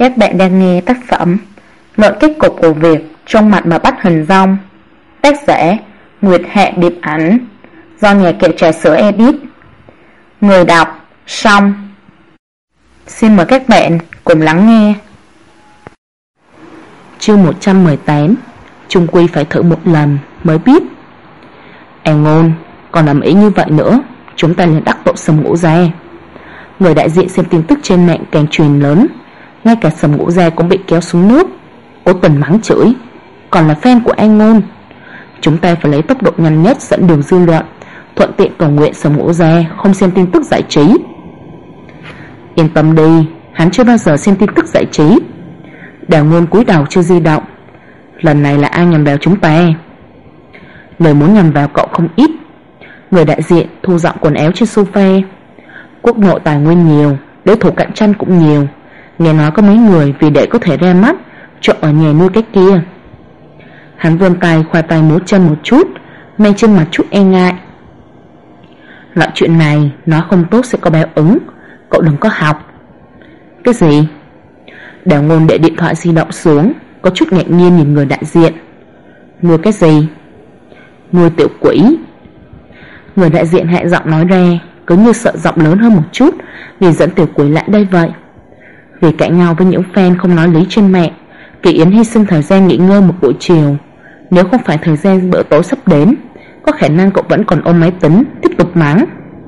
Các bạn đang nghe tác phẩm Luận kết cục của việc trong mặt mà bắt hình dong, tác giả Nguyệt Hạ Điệp Ảnh, do nhà kệ trà sữa edit. Người đọc Song. Xin mời các bạn cùng lắng nghe. Chương 118. Chung quy phải thử một lần mới biết. Ngôn, còn ầm ĩ như vậy nữa, chúng ta liền đắc tội Sầm Ngũ Gia. Người đại diện xem tin tức trên mạng càng truyền lớn, ngay cả Sầm Ngũ Gia cũng bị kéo xuống nước. Cố Tình mắng chửi, còn là fan của Ngôn. Chúng ta phải lấy tốc độ nhanh nhất dẫn đường dư luận, thuận tiện cầu nguyện Sầm Ngũ Gia không xem tin tức giải trí. Yên tâm đi, hắn chưa bao giờ xem tin tức giải trí. Đào Ngôn cúi đầu chưa di động. Lần này là ai nhằm vào chúng ta? Lời muốn nhằm vào cậu không ít. Người đại diện thu dọn quần áo trên sofa. Quốc nội tài nguyên nhiều, đối thủ cạnh tranh cũng nhiều. Nghe nói có mấy người vì để có thể ra mắt chọn ở nhà nuôi cái kia. Hắn vươn tay khoa tay múa chân một chút, mang trên mặt chút e ngại. Loại chuyện này nói không tốt sẽ có báo ứng, cậu đừng có học. Cái gì? Đào Ngôn để điện thoại di động xuống, có chút ngạc nhiên nhìn người đại diện. Nuôi cái gì? Nuôi tiểu quỷ. Người đại diện hạ giọng nói ra, cứ như sợ giọng lớn hơn một chút vì dẫn tiểu quỷ lại đây vậy. Vì cãi nhau với những fan không nói lý trên mạng, Kỳ Yến hy sinh thời gian nghỉ ngơi một buổi chiều. Nếu không phải thời gian bữa tối sắp đến, có khả năng cậu vẫn còn ôm máy tính tiếp tục mắng.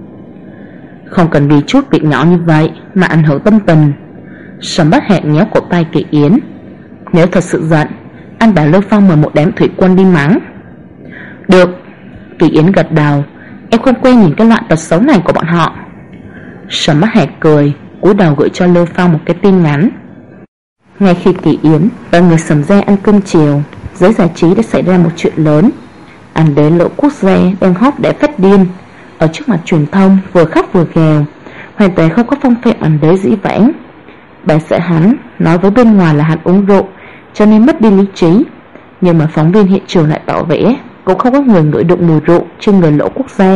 Không cần vì chút việc nhỏ như vậy mà ảnh hưởng tâm tình. Sầm Bát Hạc nhéo cổ tay Kỳ Yến. Nếu thật sự giận, anh bảo Lưu Phong mời một đám thủy quân đi mắng. Được. Kỳ Yến gật đầu. Em không quen nhìn cái loại tật xấu này của bọn họ. Sầm Bát Hạc cười, cúi đầu gửi cho Lưu Phong một cái tin nhắn. Ngay khi Kỳ Yến và người Sầm gia ăn cơm chiều, giới giải trí đã xảy ra một chuyện lớn. Anh đế Lộ Quốc gia đang hot để phát điên, ở trước mặt truyền thông vừa khóc vừa gào, hoàn toàn không có phong phạm anh đế dĩ vãng. Bà xã hắn nói với bên ngoài là hắn uống rượu cho nên mất đi lý trí, nhưng mà phóng viên hiện trường lại tỏ vẻ cũng không có người ngửi được mùi rượu trên người Lỗ Quốc gia.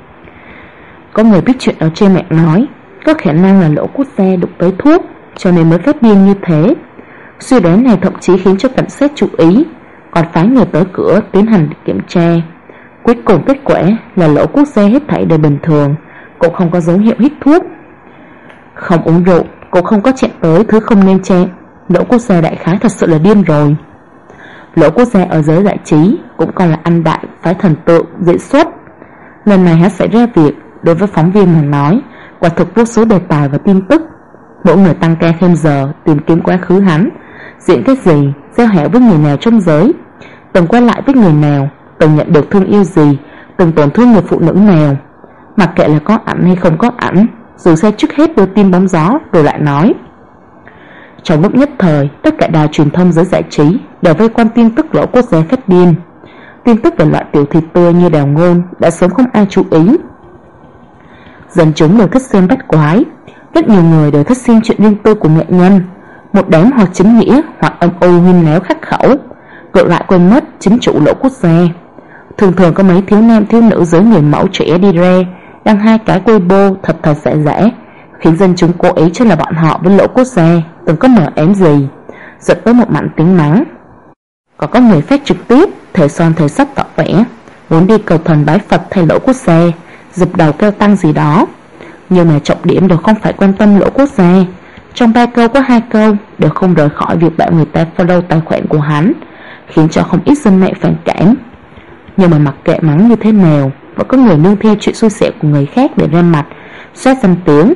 Có người biết chuyện ở trên mạng nói có khả năng là Lỗ Quốc gia đụng tới thuốc cho nên mới phát điên như thế. Suy đoán này thậm chí khiến cho cảnh sát chú ý, còn phái người tới cửa tiến hành kiểm tra. Cuối cùng kết quả là Lỗ Quốc gia hết thảy đều bình thường, cũng không có dấu hiệu hít thuốc. Không uống rượu, cũng không có chạm tới thứ không nên chạm. Lỗ Quốc gia đại khái thật sự là điên rồi. Lỗ Quốc gia ở giới giải trí cũng còn là anh đại phái thần tượng diễn xuất. Lần này hắn xảy ra việc, đối với phóng viên mà nói, quả thực vô số đề tài và tin tức. Mỗi người tăng ca thêm giờ tìm kiếm quá khứ hắn, diễn cái gì, giao hảo với người nào trong giới, từng qua lại với người nào, từng nhận được thương yêu gì, từng tổn thương người phụ nữ nào. Mặc kệ là có ảnh hay không có ảnh, dù sao trước hết đưa tin bóng gió rồi lại nói. Trong lúc nhất thời, tất cả đài truyền thông giới giải trí đều vây quanh tin tức Lỗ Quốc gia phát điên. Tin tức về loại tiểu thịt tươi như Đào Ngôn đã sớm không ai chú ý. Dân chúng đều thích xem bắt quái, rất nhiều người đều thích xem chuyện riêng tư của nghệ nhân. Một đám hoặc chính nghĩa hoặc âm u huyên náo khắc khẩu, ngược lại quên mất chính chủ Lỗ Quốc gia. Thường thường có mấy thiếu nam thiếu nữ giới người mẫu trẻ đi ra đăng hai cái Weibo thật giả giả, khiến dân chúng cố ý cho là bọn họ với Lỗ Quốc gia từng có mở ém gì, giật tới một mảnh tiếng mắng. Còn có người phát trực tiếp thể son thể sắc tỏ vẻ muốn đi cầu thần bái Phật thay Lỗ Quốc gia, dập đầu kêu tăng gì đó. Nhưng mà trọng điểm đều không phải quan tâm Lỗ Quốc gia. Trong 3 câu có 2 câu đều không rời khỏi việc bảo người ta follow tài khoản của hắn, khiến cho không ít dân mạng phản cảm. Nhưng mà mặc kệ mắng như thế nào, vẫn có người nương theo chuyện xui xẻo của người khác để ra mặt soát danh tiếng.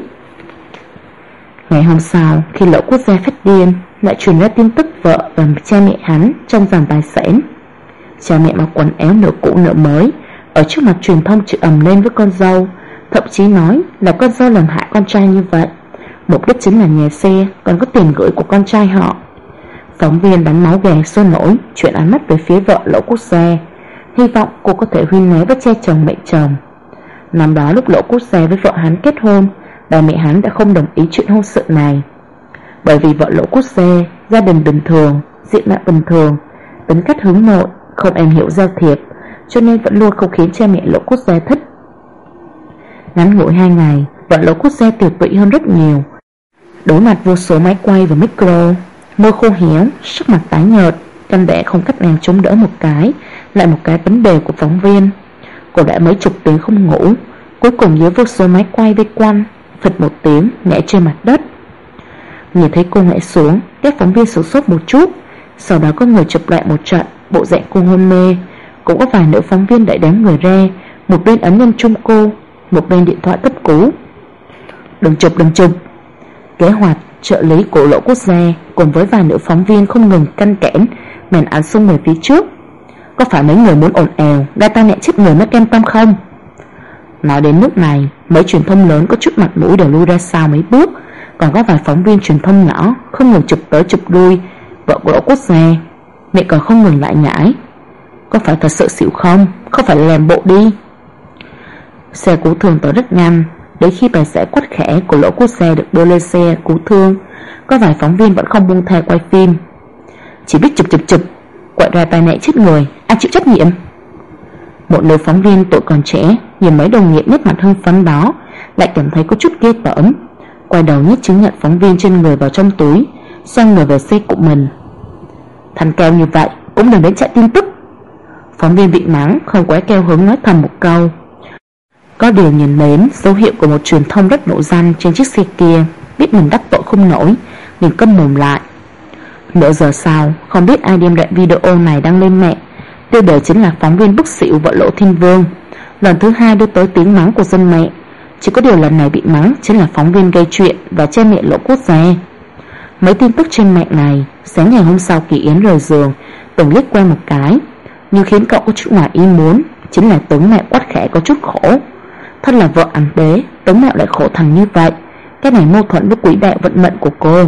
Ngày hôm sau, khi Lỗ Quốc gia phát điên, lại truyền ra tin tức vợ và cha mẹ hắn trong dàn tài sản. Cha mẹ mặc quần áo nửa cũ nửa mới, ở trước mặt truyền thông chửi ầm lên với con dâu, thậm chí nói là con dâu làm hại con trai như vậy, mục đích chính là nhà xe còn có tiền gửi của con trai họ. Phóng viên bắn máu gà sôi nổi chuyển ánh mắt về phía vợ Lỗ Quốc gia, hy vọng cô có thể huyên náo với cha chồng mẹ chồng. Năm đó lúc Lỗ Quốc gia với vợ hắn kết hôn, bà mẹ hắn đã không đồng ý chuyện hôn sự này. Bởi vì vợ Lỗ Quốc gia gia đình bình thường, diện mạo bình thường, tính cách hướng nội, không am hiểu giao thiệp, cho nên vẫn luôn không khiến cha mẹ Lỗ Quốc gia thích. Ngắn ngủi 2 ngày, vợ Lỗ Quốc gia tiều tụy hơn rất nhiều. Đối mặt vô số máy quay và micro, môi khô héo, sắc mặt tái nhợt, căn bản không cách nào chống đỡ một cái lại một cái vấn đề của phóng viên. Cô đã mấy chục tiếng không ngủ, cuối cùng dưới vô số máy quay vây quanh, phịch một tiếng ngã trên mặt đất. Nhìn thấy cô ngã xuống, các phóng viên sửng sốt một chút, sau đó có người chụp lại một trận bộ dạng cô hôn mê. Cũng có vài nữ phóng viên đẩy đám người ra, một bên ấn nhân chung cô, một bên điện thoại cấp cứu. Đừng chụp. Kế hoạch trợ lý cổ lỗ quốc gia cùng với vài nữ phóng viên không ngừng canh cản màn ảnh xung về phía trước. Có phải mấy người muốn ồn ào gây tai nạn chết người mới cam tâm không? Nói đến nước này, mấy truyền thông lớn có chút mặt mũi đều lui ra sau mấy bước, còn có vài phóng viên truyền thông nhỏ không ngừng chụp tới chụp lui vợ cổ lỗ quốc gia, miệng còn không ngừng lại nhải. Có phải thật sự xỉu không? Không phải là làm bộ đi. Xe cứu thương tới rất nhanh. Đến khi bà xã Quách Khẽ của lỗ quốc gia được đưa lên xe cứu thương, có vài phóng viên vẫn không buông tha quay phim. Chỉ biết chụp, quậy ra tai nạn chết người, ai chịu trách nhiệm? Một nữ phóng viên tuổi còn trẻ nhìn mấy đồng nghiệp nét mặt hưng phấn đó, lại cảm thấy có chút ghê tởm. Quay đầu nhét chứng nhận phóng viên trên người vào trong túi, xoay người về xe của mình. Thành cao như vậy cũng đừng đến chạy tin tức. Phóng viên bị mắng không quá cao hứng nói thầm một câu. Có điều nhìn đến dấu hiệu của một truyền thông rất nổi danh trên chiếc xe kia, biết mình đắc tội không nổi, liền câm mồm lại. Nửa giờ sau, không biết ai đem đoạn video này đăng lên mạng. Tiêu đề chính là phóng viên bức xỉu vợ Lỗ Thiên Vương, lần thứ hai đưa tới tiếng mắng của dân mạng. Chỉ có điều lần này bị mắng chính là phóng viên gây chuyện và cha mẹ Lỗ quốc gia. Mấy tin tức trên mạng này, sáng ngày hôm sau Kỳ Yến rời giường, từng liếc qua một cái, nhưng khiến cậu có chút ngoài ý muốn chính là tướng mạo Quách Khẽ có chút khổ. Thân là vợ ảnh đế, tướng mạo lại khổ thành như vậy, cái này mâu thuẫn với quỹ đạo vận mệnh của cô.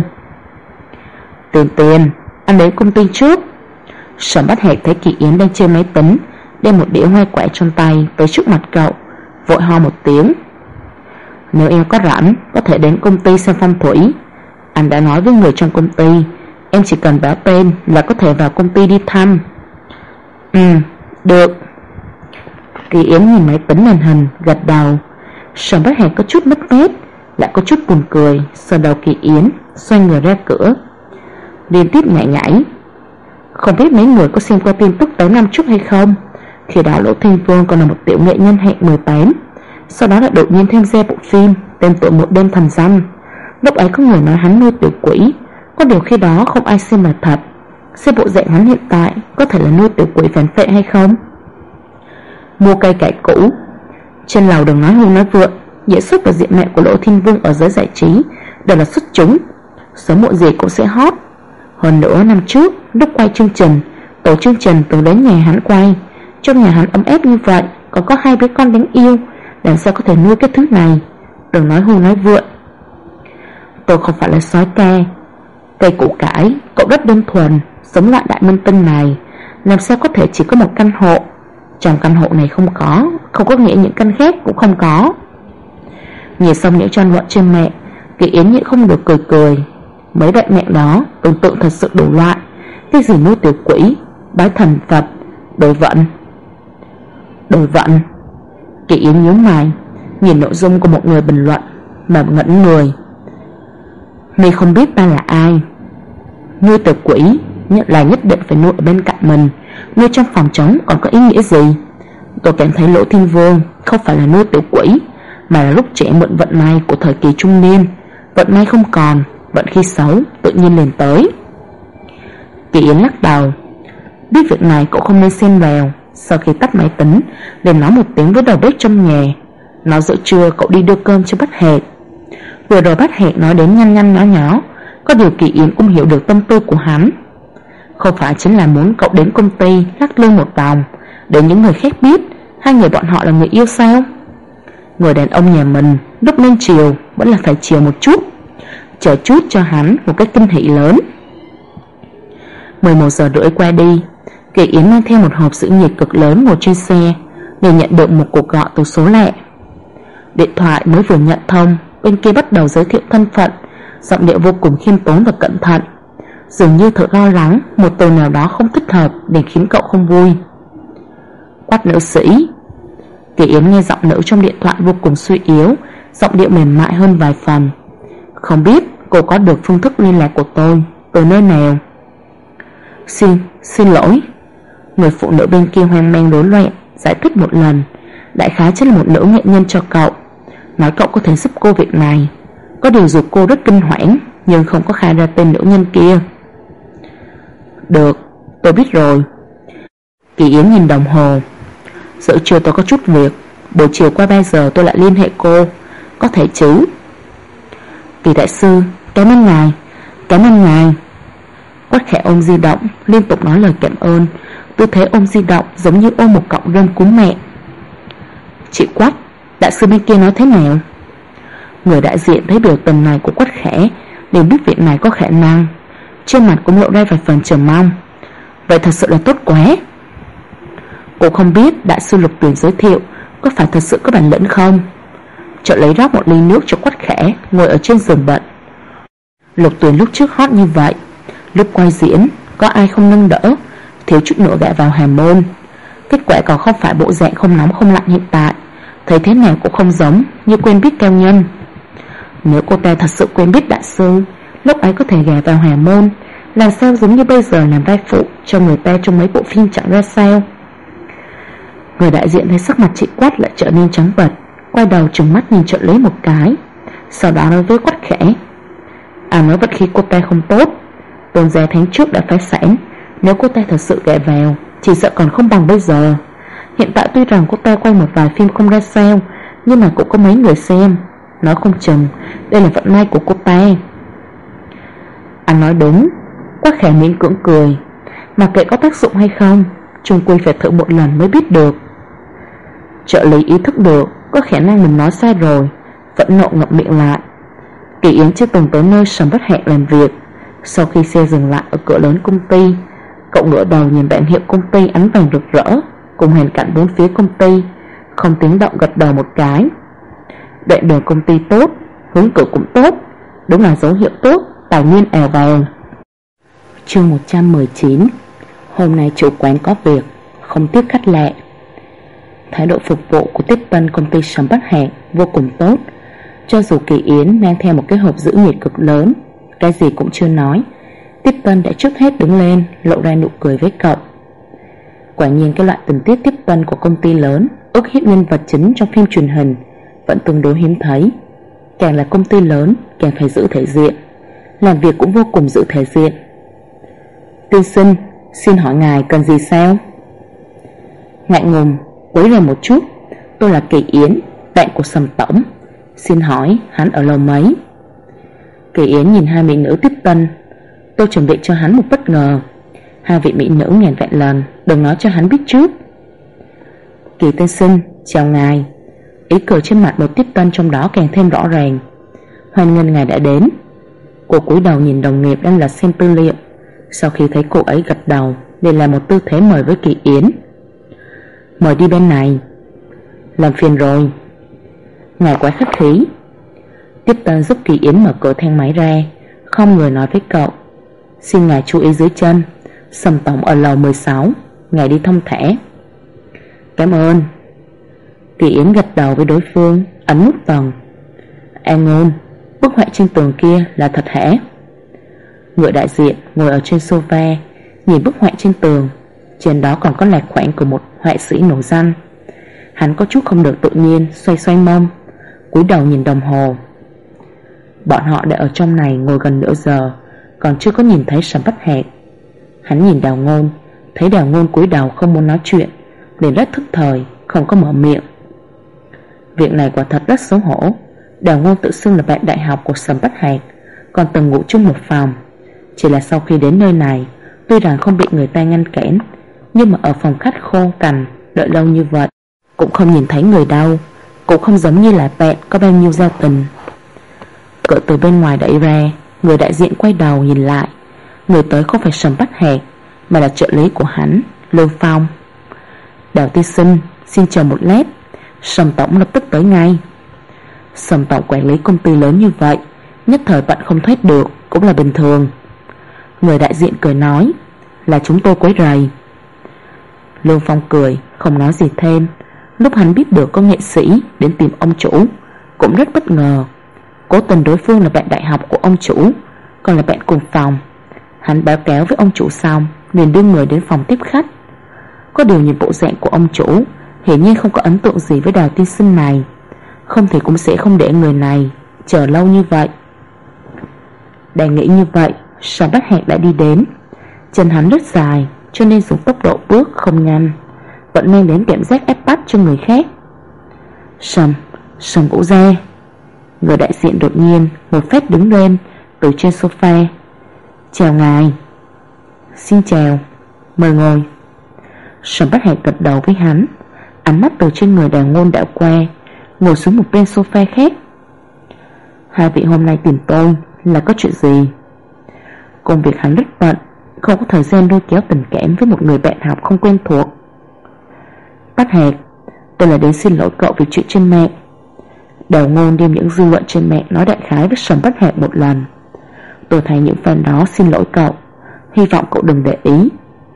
Tiền, anh đến công ty trước. Sở Bát Hạc thấy Kỳ Yến đang chơi máy tính, đem một đĩa hoa quả trong tay tới trước mặt cậu, vội ho một tiếng. Nếu em có rảnh, có thể đến công ty xem phong thủy. Anh đã nói với người trong công ty, em chỉ cần báo tên là có thể vào công ty đi thăm. Được. Kỳ Yến nhìn máy tính màn hình, gật đầu. Sở Bát Hạc có chút mất mát, lại có chút buồn cười, sờ đầu Kỳ Yến, xoay người ra cửa, liên tiếp nhảy. Không biết mấy người có xem qua tin tức tới năm trước hay không? Khi đó Lỗ Thiên Vương còn là một tiểu nghệ nhân hạng 18, sau đó lại đột nhiên tham gia bộ phim tên tuổi Một Đêm Thành Danh. Lúc ấy có người nói hắn nuôi tiểu quỷ, có điều khi đó không ai xem là thật. Xem bộ dạng hắn hiện tại có thể là nuôi tiểu quỷ phản phệ hay không? Mua cây cải cũ. Trên lầu đừng nói hưu nói vượng, diễn xuất và diện mạo của Lỗ Thiên Vương ở giới giải trí đều là xuất chúng, sớm muộn gì cũng sẽ hot. Hơn nữa năm trước lúc quay chương trình, tổ chương trình từng đến nhà hắn quay. Trong nhà hắn ấm áp như vậy, còn có 2 đứa con đáng yêu, làm sao có thể nuôi cái thứ này? Đừng nói hưu nói vượng. Tôi không phải là sói ca. Cây củ cải, cậu rất đơn thuần, sống lại đại minh tinh này, làm sao có thể chỉ có một căn hộ? Trong căn hộ này không có nghĩa những căn khác cũng không có. Nhìn xong những tranh luận trên mạng, Kỳ Yến nhịn không được cười. Mấy đại mẹ đó tưởng tượng thật sự đủ loại. Cái gì nuôi tiểu quỷ, bái thần Phật, đổi vận. Kỳ Yến nhíu mày, nhìn nội dung của một người bình luận mà ngẩn người. Mày không biết ta là ai? Nuôi tiểu quỷ là nhất định phải nuôi ở bên cạnh mình, nuôi trong phòng trống còn có ý nghĩa gì? Tôi cảm thấy Lỗ Thiên Vương không phải là nuôi tiểu quỷ, mà là lúc trẻ mượn vận may của thời kỳ trung niên. Vận may không còn, vận khi xấu tự nhiên liền tới. Kỳ Yến lắc đầu. Biết việc này cậu không nên xen vào. Sau khi tắt máy tính, liền nói một tiếng với đầu bếp trong nhà, nói giữa trưa cậu đi đưa cơm cho Bát Hạc. Vừa rồi Bát Hạc nói đến nhăn nhỏ, có điều Kỳ Yến cũng hiểu được tâm tư của hắn. Không phải chính là muốn cậu đến công ty lắc lư một vòng, để những người khác biết hai người bọn họ là người yêu sao? Người đàn ông nhà mình lúc nên chiều vẫn là phải chiều một chút, chờ chút cho hắn một cái kinh hỉ lớn. 11 giờ rưỡi qua đi, Kỳ Yến mang theo một hộp giữ nhiệt cực lớn ngồi trên xe, để nhận được một cuộc gọi từ số lạ. Điện thoại mới vừa nhận thông, bên kia bắt đầu giới thiệu thân phận, giọng điệu vô cùng khiêm tốn và cẩn thận, dường như thật lo lắng một từ nào đó không thích hợp để khiến cậu không vui. Quách nữ sĩ. Kỳ Yến nghe giọng nữ trong điện thoại vô cùng suy yếu, giọng điệu mềm mại hơn vài phần. Không biết Cô có được phương thức liên lạc của tôi từ nơi nào? Xin lỗi. Người phụ nữ bên kia hoang mang rối loạn giải thích một lần. Đại khái chính là một nữ nghệ nhân cho cậu, nói cậu có thể giúp cô việc này. Có điều dù cô rất kinh hoảng, nhưng không có khai ra tên nữ nhân kia. Được, tôi biết rồi. Kỳ Yến nhìn đồng hồ. Giữa trưa tôi có chút việc, buổi chiều qua 3 giờ tôi lại liên hệ cô. Có thể chứ? Kỳ đại sư, cảm ơn ngài. Cảm ơn ngài. Quách Khẽ ôm di động, liên tục nói lời cảm ơn. Tư thế ôm di động giống như ôm một cọng rơm cúng mẹ. Chị Quách, đại sư bên kia nói thế nào? Người đại diện thấy biểu tình này của Quách Khẽ đều biết việc này có khả năng, trên mặt cũng lộ ra vài phần chờ mong. Vậy thật sự là tốt quá. Cô không biết đại sư Lục Tuyền giới thiệu có phải thật sự có bản lĩnh không? Trợ lý rót một ly nước cho Quách Khẽ ngồi ở trên giường bệnh. Lục Tuyền lúc trước hot như vậy, lúc quay diễn có ai không nâng đỡ, thiếu chút nữa gã vào Hà Môn. Kết quả còn không phải bộ dạng không nóng không lạnh hiện tại, thấy thế nào cũng không giống như quen biết cao nhân. Nếu cô ta thật sự quen biết đại sư, lúc ấy có thể gả vào Hà Môn, làm sao giống như bây giờ làm vai phụ cho người ta trong mấy bộ phim chẳng ra sao. Người đại diện thấy sắc mặt chị Quách lại trở nên trắng bệch, quay đầu trừng mắt nhìn trợ lý một cái, sau đó nói với Quách Khẽ: nói vận khí cô ta không tốt. Tôn gia tháng trước đã phá sản, nếu cô ta thật sự gả vào chỉ sợ còn không bằng bây giờ. Hiện tại tuy rằng cô ta quay một vài phim không ra sao, nhưng mà cũng có mấy người xem. Nói không chừng đây là vận may của cô ta. Anh nói đúng. Quách Khẽ miễn cưỡng cười. Mà kệ có tác dụng hay không, chung quy phải thử một lần mới biết được. Trợ lý ý thức được có khả năng mình nói sai rồi, vẫn nộ ngậm miệng lại. Kỳ Yến chưa từng tới nơi Sầm Bất Hẹn làm việc. Sau khi xe dừng lại ở cửa lớn công ty, cậu ngửa đầu nhìn bảng hiệu công ty ánh vàng rực rỡ cùng hoàn cảnh bốn phía công ty, không tiếng động gật đầu một cái. Đoạn đường công ty tốt, hướng cửa cũng tốt, đúng là dấu hiệu tốt, tài nguyên ào vào. Chương 119. Hôm nay chủ quán có việc, không tiếp khách lạ. Thái độ phục vụ của tiếp tân công ty Sầm Bất Hẹn vô cùng tốt. Cho dù Kỳ Yến mang theo một cái hộp giữ nhiệt cực lớn, cái gì cũng chưa nói, tiếp tân đã trước hết đứng lên lộ ra nụ cười với cậu. Quả nhiên cái loại tình tiết tiếp tân của công ty lớn ức hiếp nhân vật chính trong phim truyền hình vẫn tương đối hiếm thấy. Càng là công ty lớn càng phải giữ thể diện, làm việc cũng vô cùng giữ thể diện. Tiên sinh, xin hỏi ngài cần gì sao? Ngại ngùng quấy rầy một chút, tôi là Kỳ Yến, bạn của Sầm tổng. Xin hỏi hắn ở lầu mấy? Kỳ Yến nhìn hai mỹ nữ tiếp tân. Tôi chuẩn bị cho hắn một bất ngờ. Hai vị mỹ nữ ngàn vạn lần đừng nói cho hắn biết trước. Kỳ tiên sinh, chào ngài. Ý cười trên mặt một tiếp tân trong đó càng thêm rõ ràng. Hoan nghênh ngài đã đến. Cô cúi đầu nhìn đồng nghiệp đang lật xem tư liệu. Sau khi thấy cô ấy gật đầu, liền làm một tư thế mời với Kỳ Yến. Mời đi bên này. Làm phiền rồi. Ngài quá khách khí. Tiếp tân giúp Kỳ Yến mở cửa thang máy ra, không người nói với cậu: Xin ngài chú ý dưới chân, Sầm tổng ở lầu 16, ngài đi thông thả. Cảm ơn. Kỳ Yến gật đầu với đối phương, ấn nút tầng. An Ngôn, bức họa trên tường kia là thật hả? Người đại diện ngồi ở trên sofa, nhìn bức họa trên tường. Trên đó còn có lạc khoản của một họa sĩ nổi danh. Hắn có chút không được tự nhiên, xoay xoay mông, cúi đầu nhìn đồng hồ. Bọn họ đã ở trong này ngồi gần nửa giờ, còn chưa có nhìn thấy Sầm Bất Hẹn. Hắn nhìn Đào Ngôn, thấy Đào Ngôn cúi đầu không muốn nói chuyện, liền rất thức thời, không có mở miệng. Việc này quả thật rất xấu hổ. Đào Ngôn tự xưng là bạn đại học của Sầm Bất Hẹn, còn từng ngủ chung một phòng. Chỉ là sau khi đến nơi này, tuy rằng không bị người ta ngăn cản, nhưng mà ở phòng khách khô cằn đợi lâu như vậy, cũng không nhìn thấy người đâu, cũng không giống như là bạn có bao nhiêu giao tình. Cửa từ bên ngoài đẩy ra, người đại diện quay đầu nhìn lại. Người tới không phải Sầm Bất Hẹn, mà là trợ lý của hắn, Lương Phong. Đào tiên sinh, xin chờ một lát, Sầm tổng lập tức tới ngay. Sầm tổng quản lý công ty lớn như vậy, nhất thời bận không thoát được cũng là bình thường. Người đại diện cười nói: Là chúng tôi quấy rầy. Lương Phong cười, không nói gì thêm. Lúc hắn biết được có nghệ sĩ đến tìm ông chủ, cũng rất bất ngờ. Cố tình đối phương là bạn đại học của ông chủ, còn là bạn cùng phòng. Hắn báo cáo với ông chủ xong liền đưa người đến phòng tiếp khách. Có điều nhìn bộ dạng của ông chủ hiển nhiên không có ấn tượng gì với Đào tiên sinh này, không thì cũng sẽ không để người này chờ lâu như vậy. Đang nghĩ như vậy, Sở Bách Hạc đã đi đến. Chân hắn rất dài cho nên dùng tốc độ bước không nhanh, vẫn mang đến cảm giác ép bắt cho người khác. Sầm Ngũ Gia. Người đại diện đột nhiên một phép đứng lên từ trên sofa. Chào ngài. Xin chào, mời ngồi. Sầm Bách Hạc gật đầu với hắn, ánh mắt từ trên người Đào Ngôn đảo qua, ngồi xuống một bên sofa khác. Hai vị hôm nay tìm tôi là có chuyện gì? Công việc hắn rất bận, không có thời gian lôi kéo tình cảm với một người bạn học không quen thuộc. Bách Hạc, tôi là đến xin lỗi cậu vì chuyện trên mạng. Đào Ngôn đem những dư luận trên mạng nói đại khái với Sầm Bách Hạc một lần. Tôi thấy những phần đó xin lỗi cậu, hy vọng cậu đừng để ý.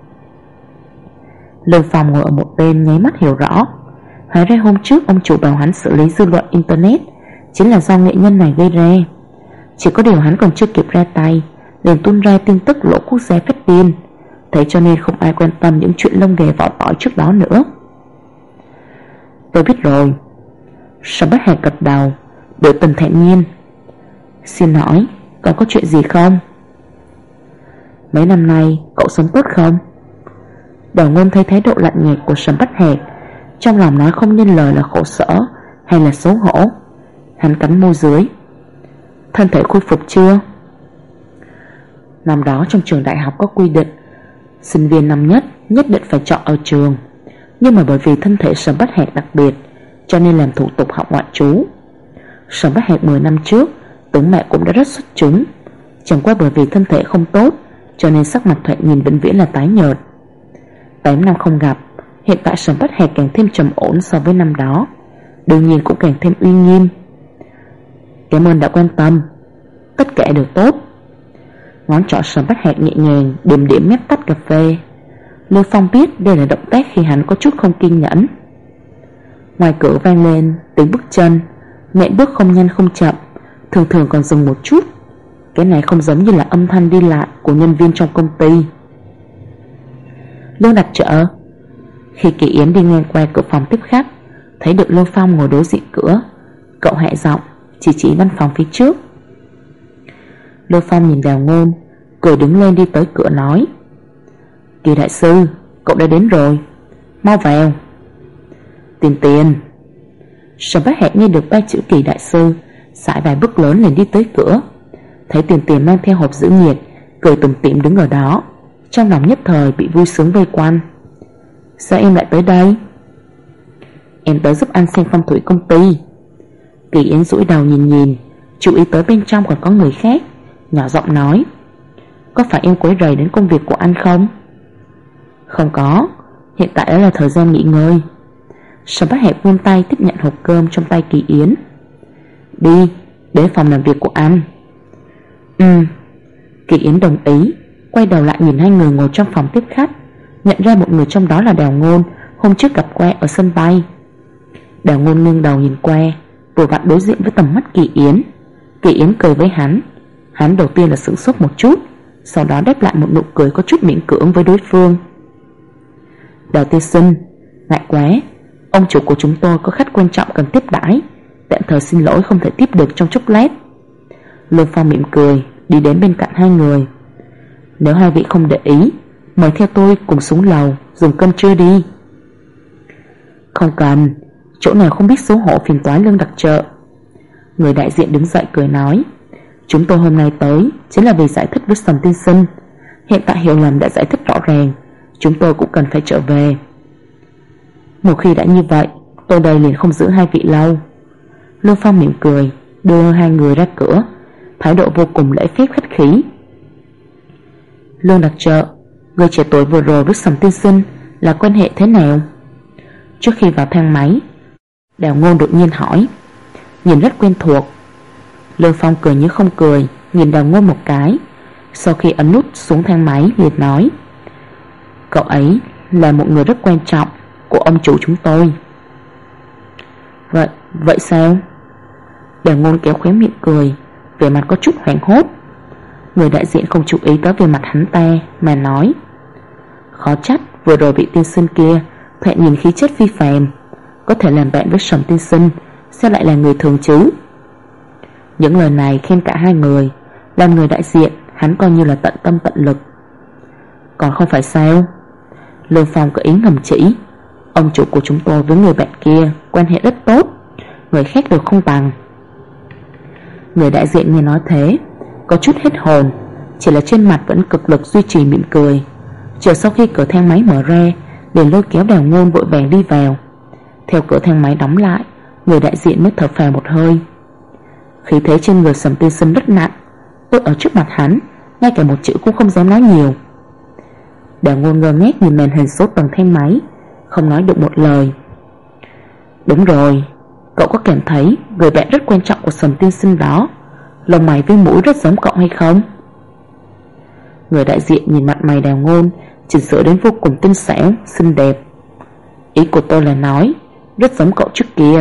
Lương Phong ngồi ở một bên nháy mắt hiểu rõ. Hóa ra hôm trước ông chủ bảo hắn xử lý dư luận internet chính là do nghệ nhân này gây ra. Chỉ có điều hắn còn chưa kịp ra tay liền tuôn ra tin tức lỗ quốc gia phát điên, thế cho nên không ai quan tâm những chuyện lông ghề vỏ tỏi trước đó nữa. Tôi biết rồi. Sầm Bách Hạc gật đầu, biểu tình thản nhiên. Xin hỏi, còn có chuyện gì không? Mấy năm nay cậu sống tốt không? Đào Ngôn thấy thái độ lạnh nhạt của Sầm Bách Hạc, trong lòng nói không nên lời là khổ sở hay là xấu hổ. Hắn cắn môi dưới. Thân thể khôi phục chưa? Năm đó trong trường đại học có quy định sinh viên năm nhất nhất định phải chọn ở trường, nhưng mà bởi vì thân thể Sầm Bách Hạc đặc biệt cho nên làm thủ tục học ngoại trú. Sầm Bách Hạc 10 năm trước tướng mạo cũng đã rất xuất chúng, chẳng qua bởi vì thân thể không tốt cho nên sắc mặt thoạt nhìn vĩnh viễn là tái nhợt. 8 năm không gặp, hiện tại Sầm Bách Hạc càng thêm trầm ổn so với năm đó, đương nhiên cũng càng thêm uy nghiêm. Cảm ơn đã quan tâm, tất cả đều tốt. Ngón trỏ Sầm Bách Hạc nhẹ nhàng điểm điểm mép tách cà phê. Lôi Phong biết đây là động tác khi hắn có chút không kiên nhẫn. Ngoài cửa vang lên tiếng bước chân, nện bước không nhanh không chậm, thường thường còn dừng một chút. Cái này không giống như là âm thanh đi lại của nhân viên trong công ty. Lương Đặc Trợ. Khi Kỳ Yến đi ngang qua cửa phòng tiếp khách, thấy được Lôi Phong ngồi đối diện cửa, cậu hạ giọng chỉ văn phòng phía trước. Lôi Phong nhìn Đào Ngôn, cười đứng lên đi tới cửa nói: Kỳ đại sư, cậu đã đến rồi, mau vào. Tiền. Sầm Bách Hạc nghe được ba chữ Kỳ đại sư, sải vài bước lớn liền đi tới cửa. Thấy Tiền mang theo hộp giữ nhiệt, cười tủm tỉm đứng ở đó, trong lòng nhất thời bị vui sướng vây quanh. Sao em lại tới đây? Em tới giúp anh xem phong thủy công ty. Kỳ Yến duỗi đầu nhìn, chú ý tới bên trong còn có người khác, nhỏ giọng nói: Có phải em quấy rầy đến công việc của anh không? Không có, hiện tại đó là thời gian nghỉ ngơi. Sầm Bách Hạc vươn tay tiếp nhận hộp cơm trong tay Kỳ Yến. Đi, đến phòng làm việc của anh. Kỳ Yến đồng ý, quay đầu lại nhìn hai người ngồi trong phòng tiếp khách, nhận ra một người trong đó là Đào Ngôn hôm trước gặp qua ở sân bay. Đào Ngôn nghiêng đầu nhìn qua, vừa vặn đối diện với tầm mắt Kỳ Yến. Kỳ Yến cười với hắn. Hắn đầu tiên là sửng sốt một chút, sau đó đáp lại một nụ cười có chút miễn cưỡng với đối phương. Đào tiên sinh, ngại quá, ông chủ của chúng tôi có khách quan trọng cần tiếp đãi, tạm thời xin lỗi không thể tiếp được trong chốc lát. Lương Phong mỉm cười đi đến bên cạnh hai người. Nếu hai vị không để ý, mời theo tôi cùng xuống lầu dùng cơm trưa đi. Không cần, chỗ nào không biết xấu hổ phiền toái Lương Đặc Trợ. Người đại diện đứng dậy cười nói: Chúng tôi hôm nay tới chính là vì giải thích với Sầm tiên sinh. Hiện tại hiểu lầm đã giải thích rõ ràng, chúng tôi cũng cần phải trở về. Một khi đã như vậy, tôi đây liền không giữ hai vị lâu. Lương Phong mỉm cười đưa hai người ra cửa, thái độ vô cùng lễ phép khách khí. Lương Đặc Trợ, người trẻ tuổi vừa rồi với Sầm tiên sinh là quan hệ thế nào? Trước khi vào thang máy, Đào Ngôn đột nhiên hỏi. Nhìn rất quen thuộc. Lương Phong cười như không cười, nhìn Đào Ngôn một cái, sau khi ấn nút xuống thang máy liền nói: Cậu ấy là một người rất quan trọng của ông chủ chúng tôi. Vậy sao? Đào Ngôn kéo khóe miệng cười, vẻ mặt có chút hoảng hốt. Người đại diện không chú ý tới về mặt hắn ta mà nói: khó trách vừa rồi vị tiên sinh kia thoạt nhìn khí chất phi phàm, có thể làm bạn với Sầm tiên sinh, sao lại là người thường chứ? Những lời này khen cả hai người. Làm người đại diện, hắn coi như là tận tâm tận lực. Còn không phải sao? Lương Phong có ý ngầm chỉ: ông chủ của chúng tôi với người bạn kia quan hệ rất tốt, người khác đều không bằng. Người đại diện nghe nói thế có chút hết hồn, chỉ là trên mặt vẫn cực lực duy trì mỉm cười. Chờ sau khi cửa thang máy mở ra, liền lôi kéo Đào Ngôn vội vàng đi vào. Theo cửa thang máy đóng lại, người đại diện mới thở phào một hơi. Khí thế trên người Sầm tiên sinh rất nặng, tôi ở trước mặt hắn, ngay cả một chữ cũng không dám nói nhiều. Đào Ngôn ngơ ngác nhìn màn hình số tầng thang máy, không nói được một lời. Đúng rồi, cậu có cảm thấy người bạn rất quan trọng của Sầm tiên sinh đó lông mày với mũi rất giống cậu hay không? Người đại diện nhìn mặt mày Đào Ngôn chỉnh sửa đến vô cùng tinh xảo, xinh đẹp. Ý của tôi là nói rất giống cậu trước kia.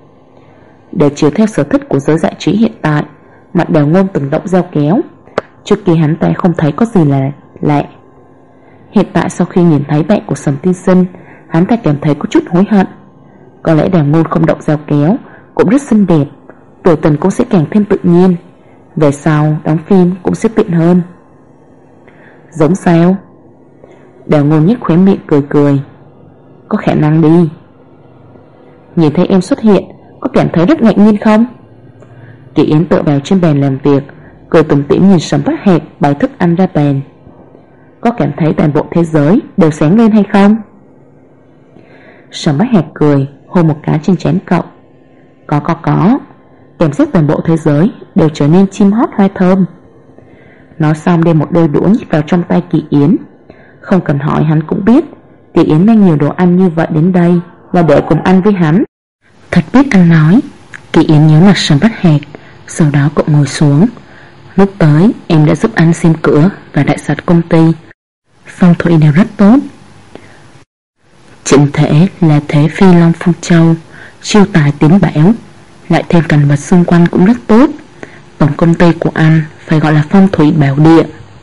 Để chiều theo sở thích của giới giải trí hiện tại, mặt Đào Ngôn từng động dao kéo. Trước kia hắn ta không thấy có gì là lạ. Hiện tại sau khi nhìn thấy bạn của Sầm tiên sinh, hắn ta cảm thấy có chút hối hận. Có lẽ Đào Ngôn không động dao kéo cũng rất xinh đẹp, tuổi tình cũng sẽ càng thêm tự nhiên, về sau đóng phim cũng sẽ tiện hơn. Giống sao? Đào Ngôn nhếch khóe miệng cười cười. Có khả năng đi. Nhìn thấy em xuất hiện, có cảm thấy rất ngạc nhiên không? Kỳ Yến tựa vào trên bàn làm việc, cười tủm tỉm nhìn Sầm Bách Hạc bày thức ăn ra bàn. Có cảm thấy toàn bộ thế giới đều sáng lên hay không? Sầm Bách Hạc cười, hôn một cái trên trán cậu. Có. Cảm giác toàn bộ thế giới đều trở nên chim hót hoa thơm. Nói xong đem một đôi đũa nhét vào trong tay Kỳ Yến. Không cần hỏi hắn cũng biết Kỳ Yến mang nhiều đồ ăn như vậy đến đây là để cùng ăn với hắn. Thật biết ăn nói. Kỳ Yến nhớ mặt Sầm Bách Hạc. Sau đó cậu ngồi xuống. Lúc tới em đã giúp anh xem cửa và đại sảnh công ty. Phong thủy đều rất tốt. Chỉnh thể là thế phi long phong châu, chiêu tài tiến bảo, lại thêm cảnh vật xung quanh cũng rất tốt. Tổng công ty của anh phải gọi là phong thủy bảo địa.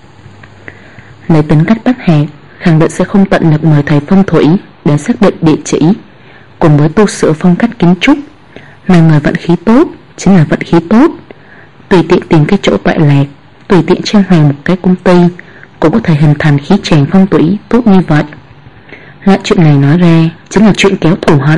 Lấy tính cách Bách Hạc, khẳng định sẽ không tận lực mời thầy phong thủy để xác định địa chỉ, cùng với tu sửa phong cách kiến trúc. Mà người vận khí tốt chính là vận khí tốt. Tùy tiện tìm cái chỗ tọa lạc, tùy tiện trang hoàng một cái công ty cũng có thể hình thành khí tràng phong thủy tốt như vậy. Lại chuyện này nói ra chính là chuyện kéo thù hận.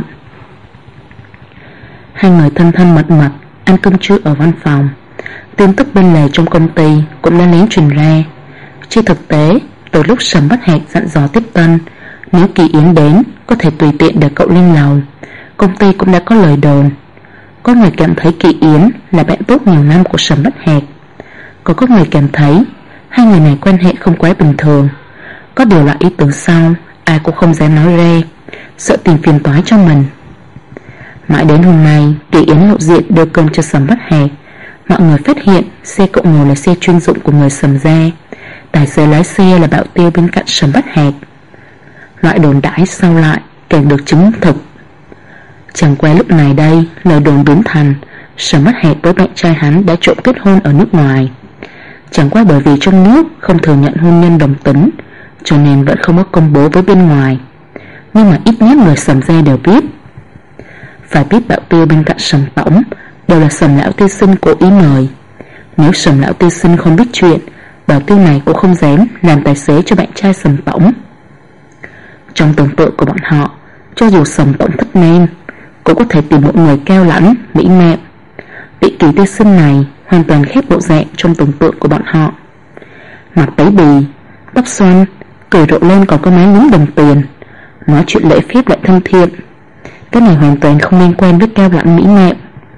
Hai người thân thân mật mật ăn cơm trưa ở văn phòng. Tin tức bên lề trong công ty cũng đã lén truyền ra. Trên thực tế, từ lúc Sầm Bách Hạc dặn dò tiếp tân, nếu Kỳ Yến đến có thể tùy tiện để cậu lên lầu, công ty cũng đã có lời đồn. Có người cảm thấy Kỳ Yến là bạn tốt nhiều năm của Sầm Bách Hạc, có người cảm thấy hai người này quan hệ không quá bình thường. Có điều là ý tưởng sau ai cũng không dám nói ra, sợ tìm phiền toái cho mình. Mãi đến hôm nay, Kỳ Yến lộ diện đưa cơm cho Sầm Bách Hạc. Mọi người phát hiện xe cậu ngồi là xe chuyên dụng của người Sầm gia, tài xế lái xe là Bảo Tiêu bên cạnh Sầm Bách Hạc. Loại đồn đãi sau lại càng được chứng thực. Chẳng qua lúc này đây, lời đồn biến thành Sầm Bách Hạc với bạn trai hắn đã trộm kết hôn ở nước ngoài. Chẳng qua bởi vì trong nước không thừa nhận hôn nhân đồng tính, cho nên vẫn không có công bố với bên ngoài. Nhưng mà ít nhất người Sầm gia đều biết. Phải biết Bảo Tiêu bên cạnh Sầm tổng đều là Sầm lão tiên sinh cố ý mời. Nếu Sầm lão tiên sinh không biết chuyện, Bảo Tiêu này cũng không dám làm tài xế cho bạn trai Sầm tổng. Trong tưởng tượng của bọn họ, cho dù Sầm tổng thích nam, cũng có thể tìm một người cao lãnh, mỹ mạo. Vị Kỳ tiên sinh này hoàn toàn khác bộ dạng trong tưởng tượng của bọn họ. Mặt tấy bì, tóc xoăn, cười rộ lên còn có mái nhúm đồng tiền, nói chuyện lễ phép lại thân thiện. Cái này hoàn toàn không liên quan với cao lãnh mỹ mạo.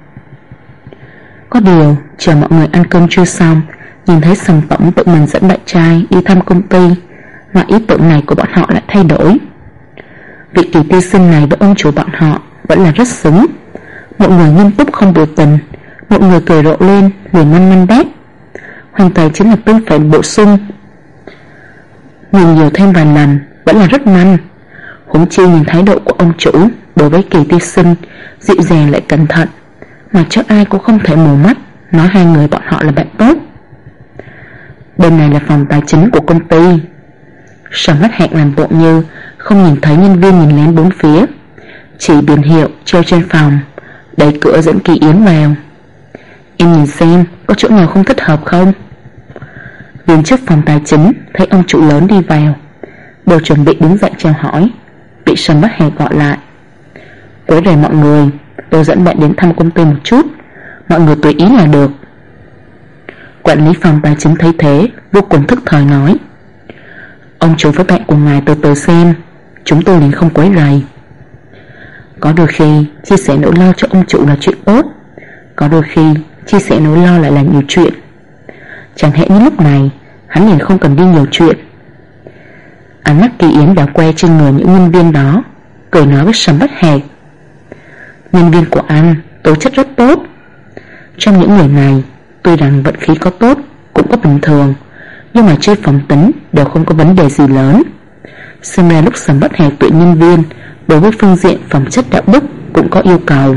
Có điều, chờ mọi người ăn cơm trưa xong, nhìn thấy Sầm tổng tự mình dẫn bạn trai đi thăm công ty, loại ý tưởng này của bọn họ lại thay đổi. Vị Kỳ tiên sinh này với ông chủ bọn họ vẫn là rất xứng. Một người nghiêm túc không biểu tình, một người cười rộ lên liền manh manh đáp. Hoàn toàn chính là tương phản bổ sung. Nhìn nhiều thêm vài lần vẫn là rất manh. Huống chi nhìn thái độ của ông chủ đối với Kỳ tiên sinh dịu dàng lại cẩn thận, mà chắc ai cũng không thể mù mắt nói hai người bọn họ là bạn tốt. Bên này là phòng tài chính của công ty. Sầm Bách Hạc làm bộ như không nhìn thấy nhân viên nhìn lén bốn phía, chỉ biển hiệu treo trên phòng, đẩy cửa dẫn Kỳ Yến vào. Em nhìn xem có chỗ nào không thích hợp không? Viên chức phòng tài chính thấy ông chủ lớn đi vào, đều chuẩn bị đứng dậy chào hỏi, bị Sầm Bách Hạc gọi lại. Quấy rầy mọi người, tôi dẫn bạn đến thăm công ty một chút, mọi người tùy ý là được. Quản lý phòng tài chính thấy thế vô cùng thức thời nói: Ông chủ với bạn của ngài từ từ xem, chúng tôi liền không quấy rầy. Có đôi khi chia sẻ nỗi lo cho ông chủ là chuyện tốt, có đôi khi chia sẻ nỗi lo lại là nhiều chuyện. Chẳng hạn như lúc này hắn liền không cần đi nhiều chuyện. Ánh mắt Kỳ Yến đảo que trên người những nhân viên đó, cười nói với Sầm Bách Hạc: Nhân viên của anh tố chất rất tốt. Trong những người này, tuy rằng vận khí có tốt cũng có bình thường, nhưng mà trên phẩm tính đều không có vấn đề gì lớn. Xem ra lúc Sầm Bách Hạc tuyển nhân viên, đối với phương diện phẩm chất đạo đức cũng có yêu cầu.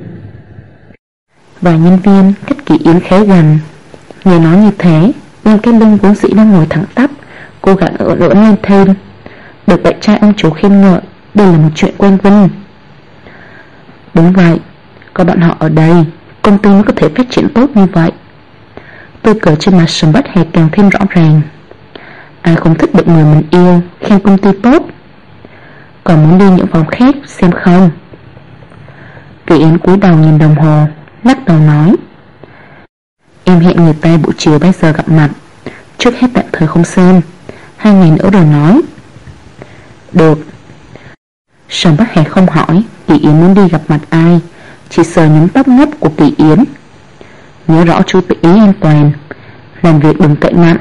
Vài nhân viên cách Kỳ Yến khá gần. Nghe nói như thế, nên cái lưng vốn dĩ đang ngồi thẳng tắp cố gắng ưỡn lên thêm. Được bạn trai ông chủ khen ngợi, đây là một chuyện quen vinh. Đúng vậy, có bọn họ ở đây, công ty mới có thể phát triển tốt như vậy. Tôi cười trên mặt Sầm Bách Hạc càng thêm rõ ràng. Ai không thích được người mình yêu khen công ty tốt. Còn muốn đi những phòng khác xem không? Kỳ Yến cúi đầu nhìn đồng hồ, lắc đầu nói: Em hẹn người ta buổi chiều bây giờ gặp mặt, trước hết tạm thời không xem, 2 ngày nữa rồi nói. Được. Sầm Bách Hạc không hỏi Kỳ Yến muốn đi gặp mặt ai, chỉ sờ nhúm tóc ngấp của Kỳ Yến. Nhớ rõ chú tự ý an toàn, làm việc đừng cậy mạnh.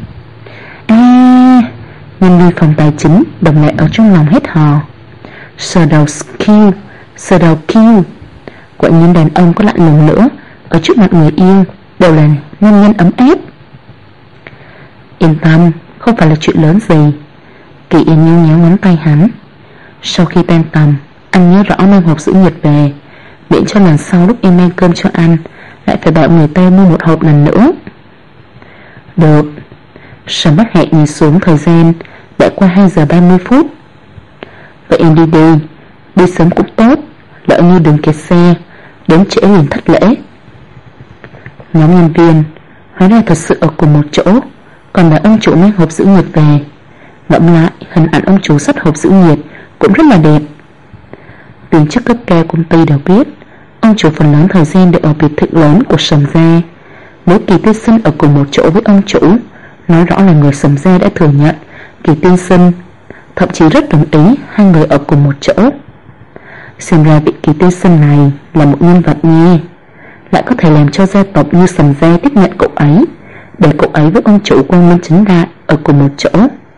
Nhân viên phòng tài chính đồng lại ở trong lòng hết hò. Sờ đầu Q, sờ đầu Q. Quả nhiên đàn ông có lạnh lùng nữa, ở trước mặt người yêu đều là nhân nhân ấm áp. Yên tâm, không phải là chuyện lớn gì. Kỳ Yến nhéo nhéo ngón tay hắn. Sau khi tan tầm, anh nhớ rõ mang hộp giữ nhiệt về, miễn cho lần sau lúc em mang cơm cho anh lại phải bảo người ta mua một hộp lần nữa. Được. Sầm Bách Hạc nhìn xuống thời gian, đã qua 2 giờ 30 phút. Vậy em đi đi, đi sớm cũng tốt, lỡ như đừng kẹt xe, đến trễ liền thất lễ. Nhóm nhân viên hóa ra thật sự ở cùng một chỗ, còn là ông chủ mang hộp giữ nhiệt về. Ngẫm lại, hình ảnh ông chủ xách hộp giữ nhiệt cũng rất là đẹp. Viên chức cấp cao công ty đều biết, ông chủ phần lớn thời gian đều ở biệt thự lớn của Sầm gia. Nếu Kỳ tiên sinh ở cùng một chỗ với ông chủ, nói rõ là người Sầm gia đã thừa nhận Kỳ tiên sinh, thậm chí rất đồng ý hai người ở cùng một chỗ. Xem ra vị Kỳ tiên sinh này là một nhân vật nha, lại có thể làm cho gia tộc như Sầm gia tiếp nhận cậu ấy, để cậu ấy với ông chủ quang minh chính đại ở cùng một chỗ.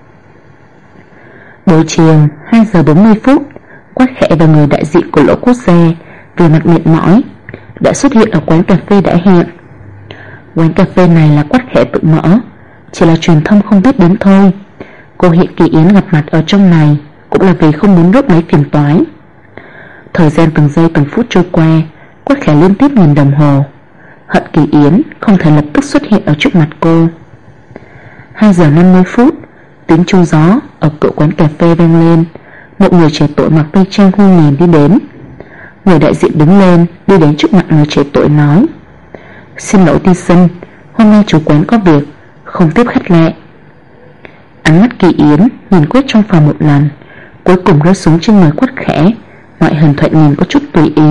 Buổi chiều 2 giờ 40 phút, Quách Khẽ và người đại diện của Lỗ Quốc gia về mặt mệt mỏi đã xuất hiện ở quán cà phê đã hẹn. Quán cà phê này là Quách Khẽ tự mở, chỉ là truyền thông không biết đến thôi. Cô hẹn Kỳ Yến gặp mặt ở trong này cũng là vì không muốn rước lấy phiền toái. Thời gian từng giây từng phút trôi qua, Quách Khẽ liên tiếp nhìn đồng hồ, hận Kỳ Yến không thể lập tức xuất hiện ở trước mặt cô. 2 giờ 50 phút, tiếng chuông gió ở cửa quán cà phê vang lên. Một người trẻ tuổi mặc tây trang hôn miền đi đến. Người đại diện đứng lên, đi đến trước mặt người trẻ tuổi nói: Xin lỗi tiên sinh, hôm nay chủ quán có việc, không tiếp khách lạ. Ánh mắt Kỳ Yến nhìn quét trong phòng một lần, cuối cùng rơi xuống trên người Quách Khẽ, ngoại hình thoạt nhìn có chút tùy ý.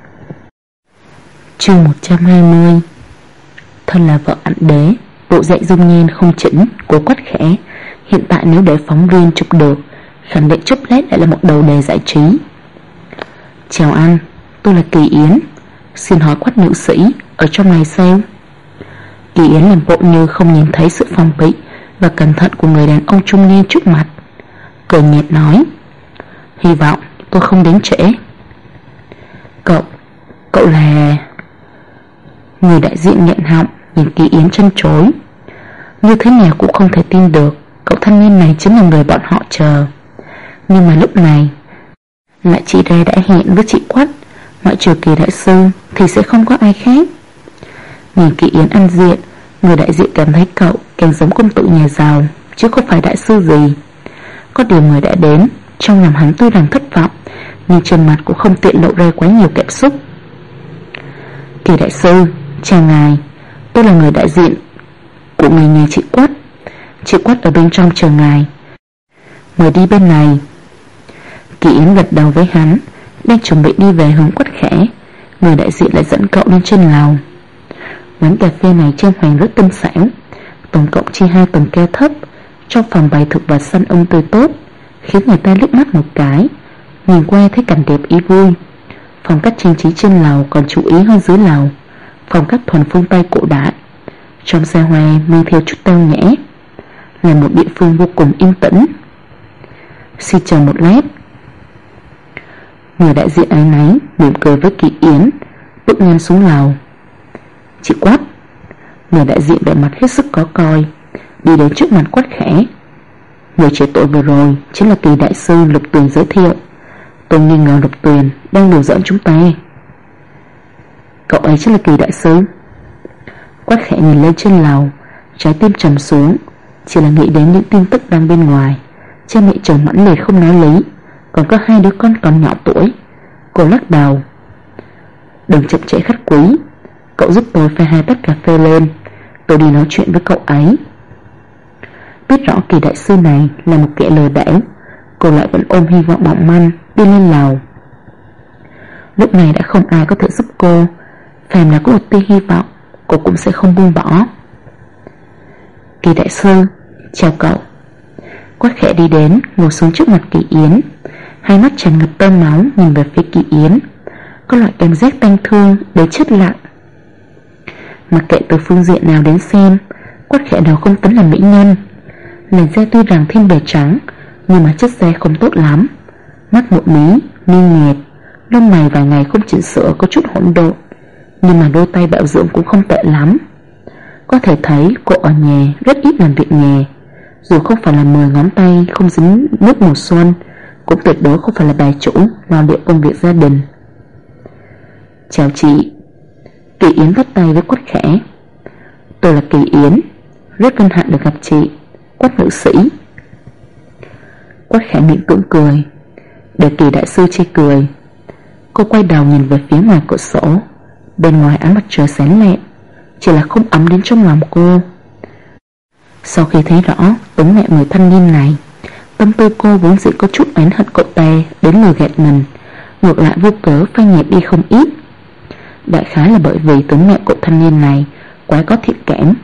Chương 120. Thân là vợ ảnh đế, bộ dạng dung nhan không chỉnh của Quách Khẽ hiện tại nếu để phóng viên chụp được, khẳng định chốc lát lại là một đầu đề giải trí. Chào anh, tôi là Kỳ Yến, xin hỏi Quách nữ sĩ ở trong này sao? Kỳ Yến làm bộ như không nhìn thấy sự phòng bị và cẩn thận của người đàn ông trung niên trước mặt, cười nhạt nói: Hy vọng tôi không đến trễ. Cậu là... Người đại diện nghẹn họng nhìn Kỳ Yến trân trối. Như thế nào cũng không thể tin được cậu thanh niên này chính là người bọn họ chờ. Nhưng mà lúc này lại chị ra đã hẹn với chị Quách, ngoại trừ Kỳ đại sư thì sẽ không có ai khác. Nhìn Kỳ Yến ăn diện, người đại diện cảm thấy cậu càng giống công tử nhà giàu, chứ không phải đại sư gì. Có điều người đã đến, trong lòng hắn tuy rằng thất vọng, nhưng trên mặt cũng không tiện lộ ra quá nhiều cảm xúc. Kỳ đại sư, chào ngài, tôi là người đại diện của người nhà chị Quất. Chị Quất ở bên trong chờ ngài, mời đi bên này. Kỳ Yến gật đầu với hắn, đang chuẩn bị đi về hướng Quất Khẽ, người đại diện lại dẫn cậu lên trên lầu. Quán cà phê này trang hoàng rất tinh xảo, tổng cộng chia 2 tầng cao thấp. Trong phòng bày thực vật xanh um tươi tốt, khiến người ta liếc mắt một cái, nhìn qua thấy cảnh đẹp ý vui. Phong cách trang trí trên lầu còn chú ý hơn dưới lầu, phong cách thuần phương Tây cổ đại, trong xa hoa mang theo chút tao nhã, là một địa phương vô cùng yên tĩnh. Xin chờ một lát. Người đại diện áy náy mỉm cười với Kỳ Yến, bước nhanh xuống lầu. Chị Quất. Người đại diện vẻ mặt hết sức có coi, đi đến trước mặt Quất Khẽ. Người trẻ tuổi vừa rồi chính là Kỳ đại sư Lục Tuyền giới thiệu. Tôi nghi ngờ Lục Tuyền đang đùa giỡn chúng ta. Cậu ấy chính là Kỳ đại sư. Quất Khẽ nhìn lên trên lầu, trái tim trầm xuống, chỉ là nghĩ đến những tin tức đang bên ngoài. Cha mẹ chồng mãnh liệt không nói lý, còn có 2 đứa con còn nhỏ tuổi. Cô lắc đầu. Đừng chậm trễ khách quý, cậu giúp tôi pha 2 tách cà phê lên, tôi đi nói chuyện với cậu ấy. Biết rõ Kỳ đại sư này là một kẻ lừa đảo, cô lại vẫn ôm hy vọng mỏng manh đi lên lầu. Lúc này đã không ai có thể giúp cô, phàm là có một tia hy vọng, cô cũng sẽ không buông bỏ. Kỳ đại sư, chào cậu. Quất Khẽ đi đến, ngồi xuống trước mặt Kỳ Yến, hai mắt tràn ngập tơ máu nhìn về phía Kỳ Yến, có loại cảm giác tang thương đến chết lặng. Mặc kệ từ phương diện nào đến xem, Quất Khẽ đều không tính là mỹ nhân. Làn da tuy rằng thiên bề trắng, nhưng mà chất da không tốt lắm, mắt một mí, mi nhẹt, lông mày vài ngày không chỉnh sửa có chút hỗn độn, nhưng mà đôi tay bảo dưỡng cũng không tệ lắm. Có thể thấy cô ở nhà rất ít làm việc nhà, dù không phải là 10 ngón tay không dính nước mùa xuân, cũng tuyệt đối không phải là bà chủ lo liệu công việc gia đình. Chào chị. Kỳ Yến bắt tay với Quất Khẽ. Tôi là Kỳ Yến, rất vinh hạnh được gặp chị, Quất nữ sĩ. Quất Khẽ miệng cưỡng cười, để Kỳ đại sư chê cười. Cô quay đầu nhìn về phía ngoài cửa sổ, bên ngoài ánh mặt trời sáng lẹm, chỉ là không ấm đến trong lòng cô. Sau khi thấy rõ tấm mẹ người thanh niên này, tâm tư cô vốn dĩ có chút oán hận cậu ta đến lừa gạt mình, ngược lại vô cớ phai nhạt đi không ít. Đại khái là bởi vì tướng mẹ cậu thanh niên này quá có thiện cảm.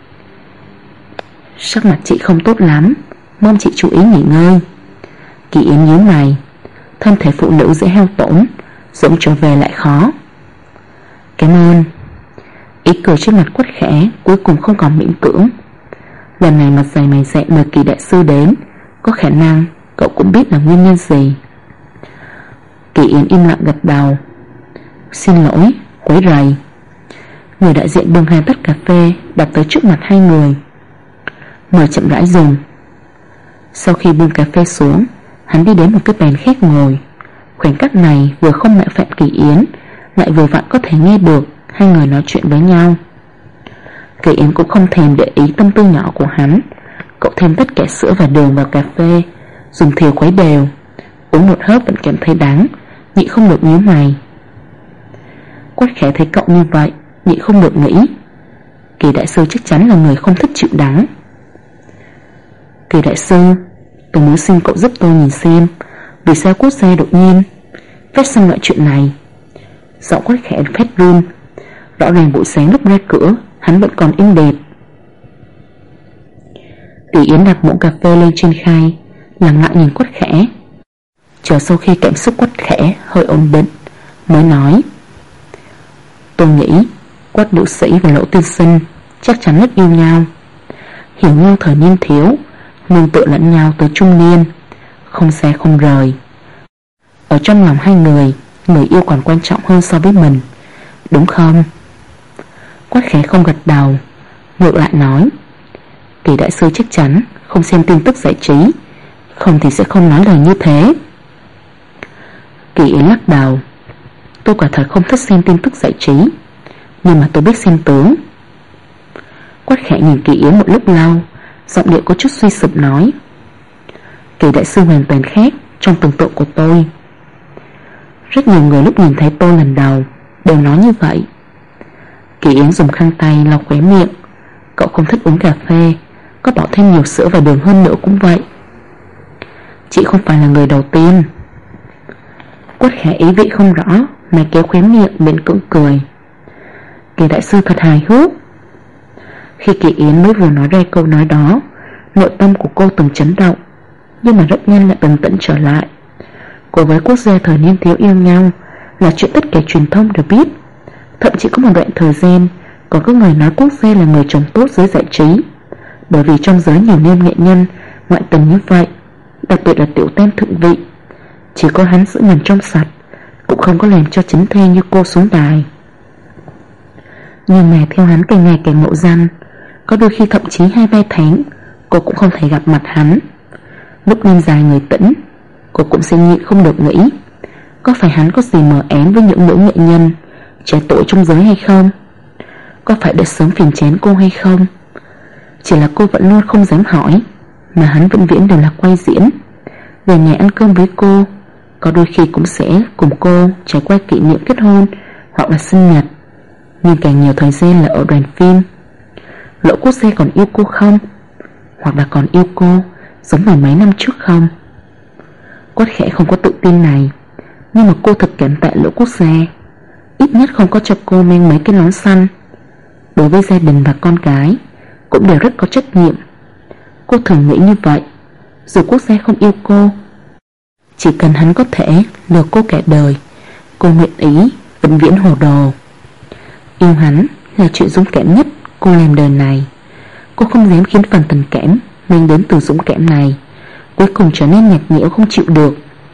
Sắc mặt chị không tốt lắm, mong chị chú ý nghỉ ngơi. Kỳ Yến nhíu mày, thân thể phụ nữ dễ hao tổn, dũng trở về lại khó. Cảm ơn. Ý cười trên mặt Quất Khẽ cuối cùng không còn miễn cưỡng. Lần này mặt dày mày dạn mời Kỳ đại sư đến, có khả năng cậu cũng biết là nguyên nhân gì. Kỳ Yến im lặng gật đầu. Xin lỗi, quấy rầy. Người đại diện bưng 2 tách cà phê đặt tới trước mặt hai người. Mời chậm rãi dùng. Sau khi buông cà phê xuống, hắn đi đến một cái bàn khác ngồi. Khoảnh khắc này vừa không mạo phạm Kỳ Yến, lại vừa vặn có thể nghe được hai người nói chuyện với nhau. Kỳ Yến cũng không thèm để ý tâm tư nhỏ của hắn. Cậu thêm tất cả sữa và đường vào cà phê, dùng thìa khuấy đều. Uống một hớp vẫn cảm thấy đắng, nhịn không được nhíu mày. Quất Khẽ thấy cậu như vậy, nhịn không được nghĩ, Kỳ đại sư chắc chắn là người không thích chịu đắng. Kỳ đại sư, tôi muốn xin cậu giúp tôi nhìn xem vì sao Quốc gia đột nhiên phát sinh loại chuyện này. Giọng Quất Khẽ phát run. Rõ ràng buổi sáng lúc ra cửa hắn vẫn còn êm đẹp. Kỳ Yến đặt muỗng cà phê lên trên khay, lặng lặng nhìn Quất Khẽ. Chờ sau khi cảm xúc Quất Khẽ hơi ổn định mới nói, tôi nghĩ Quất nữ sĩ và Lỗ tiên sinh chắc chắn rất yêu nhau, hiểu nhau thời niên thiếu, nương tựa lẫn nhau tới trung niên, không xa không rời. Ở trong lòng hai người, người yêu còn quan trọng hơn so với mình, đúng không? Quất Khẽ không gật đầu, ngược lại nói, Kỳ đại sư chắc chắn không xem tin tức giải trí, không thì sẽ không nói lời như thế. Kỳ Yến lắc đầu. Tôi quả thật không thích xem tin tức giải trí, nhưng mà tôi biết xem tướng. Quách Khẽ nhìn Kỳ Yến một lúc lâu, giọng điệu có chút suy sụp nói: Kỳ đại sư hoàn toàn khác trong tưởng tượng của tôi. Rất nhiều người lúc nhìn thấy tôi lần đầu đều nói như vậy. Kỳ Yến dùng khăn tay lau khóe miệng. Cậu không thích uống cà phê, có bỏ thêm nhiều sữa và đường hơn nữa cũng vậy. Chị không phải là người đầu tiên. Quách Khẽ ý vị không rõ mà kéo khóe miệng miễn cưỡng cười. Kỳ đại sư thật hài hước. Khi Kỳ Yến mới vừa nói ra câu nói đó, nội tâm của cô từng chấn động, nhưng mà rất nhanh lại bình tĩnh trở lại. Cô với Quốc gia thời niên thiếu yêu nhau là chuyện tất cả truyền thông đều biết. Thậm chí có một đoạn thời gian còn có người nói Quốc gia là người chồng tốt giới giải trí, bởi vì trong giới nhiều nam nghệ nhân ngoại tình như vậy, đặc biệt là tiểu tam thượng vị. Chỉ có hắn giữ mình trong sạch, cũng không có làm cho chính thê như cô xuống đài. Nhưng mà theo hắn càng ngày càng ngộ danh, có đôi khi thậm chí 2-3 tháng cô cũng không thể gặp mặt hắn. Lúc đêm dài người tĩnh, cô cũng sẽ nhịn không được nghĩ, có phải hắn có gì mờ ám với những nữ nghệ nhân trẻ tuổi trong giới hay không? Có phải để sớm phiền chán cô hay không? Chỉ là cô vẫn luôn không dám hỏi, mà hắn vĩnh viễn đều là quay diễn. Về nhà ăn cơm với cô, có đôi khi cũng sẽ cùng cô trải qua kỷ niệm kết hôn hoặc là sinh nhật, nhưng càng nhiều thời gian là ở đoàn phim. Lỗ Quốc gia còn yêu cô không? Hoặc là còn yêu cô giống như mấy năm trước không? Quách Khẽ không có tự tin này, nhưng mà cô thật cảm tạ Lỗ Quốc gia, ít nhất không có cho cô mang mấy cái nón xanh. Đối với gia đình và con cái cũng đều rất có trách nhiệm. Cô thường nghĩ như vậy. Dù Quốc gia không yêu cô, chỉ cần hắn có thể lừa cô cả đời, cô nguyện ý vĩnh viễn hồ đồ. Yêu hắn là chuyện dũng cảm nhất cô làm đời này. Cô không dám khiến phần tình cảm mang đến từ dũng cảm này cuối cùng trở nên nhạt nhẽo không chịu được.